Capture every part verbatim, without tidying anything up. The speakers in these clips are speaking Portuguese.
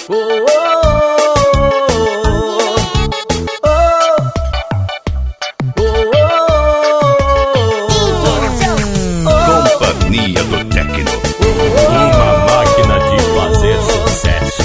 oh, oh, oh, oh. Companhia do Tecno, uma máquina de fazer sucesso.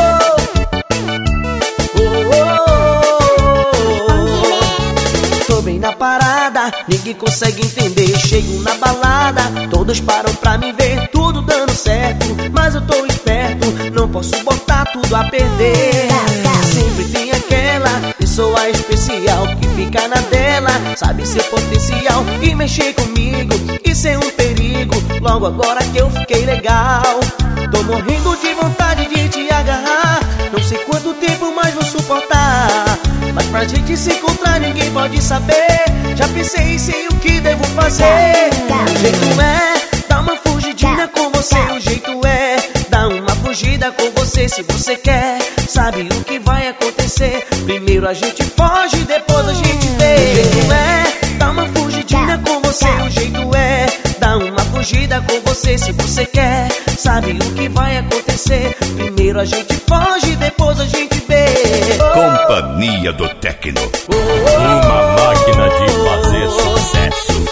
Tô bem na parada, ninguém consegue entender. Chego na balada, todos param pra me ver. Tudo dando certo, mas eu tô esperto, não posso botar tudo a perder. Sempre tem aquela pessoa especial que fica na dela, sabe ser potencial e mexer comigo, isso é um perigo. Logo agora que eu fiquei legal, tô morrendo de vontade de te agarrar. Não sei quanto tempo mais vou suportar, mas pra gente se encontrar ninguém pode saber. Já pensei e sei o que devo fazer. O jeito é dar uma fugidinha com você. O jeito é dar uma fugida com você. Se você quer, sabe o que vai acontecer. Primeiro a gente foge, depois a gente vê. O jeito é dar uma fugidinha com você. O jeito é dar uma fugida com você. Se você quer, sabe o que vai acontecer. Primeiro a gente foge, depois a gente vê. Companhia do Tecno, uma máquina de fazer sucesso.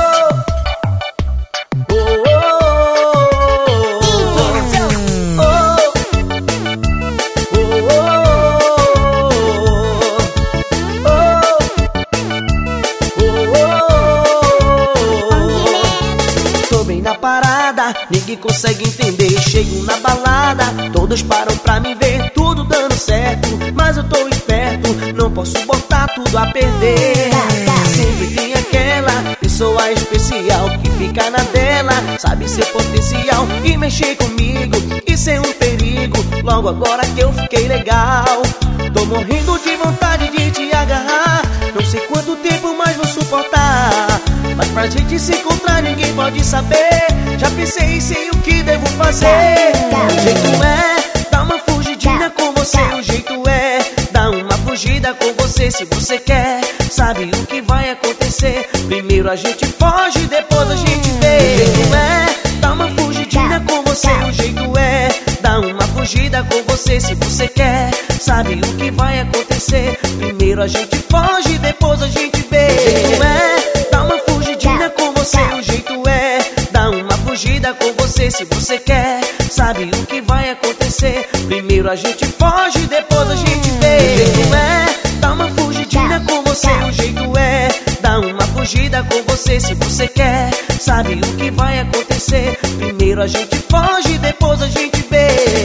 Tô bem na parada, ninguém consegue entender. Chego na balada, todos param pra me ver. Tudo dando certo, mas eu tô esperto, não posso botar tudo a perder. Sempre tem aquela pessoa especial que fica na dela, sabe ser potencial e mexer comigo, isso é um perigo. Logo agora que eu fiquei legal, tô morrendo de vontade de te agarrar. Não sei quanto tempo mais vou suportar, mas pra gente se encontrar ninguém pode saber. Já pensei e sei o que devo fazer. O jeito é dar uma fugidinha com você. O jeito é dar uma fugida com você. Se você quer, sabe o que vai acontecer. Primeiro a gente foge, depois a gente vê. O jeito é dar uma fugidinha com você. O jeito é dar uma fugida com você. Se você quer, sabe o que vai acontecer. Primeiro a gente foge, depois a gente vê. O jeito é dar uma fugidinha com você. O jeito é dar uma fugida com você. Se você quer, sabe o que vai acontecer. Primeiro a gente foge, depois a gente vê. O jeito é dar uma fugidinha com você. O jeito é dar uma fugida com você. Se você quer, sabe o que vai acontecer. Primeiro a gente foge, depois a gente vê.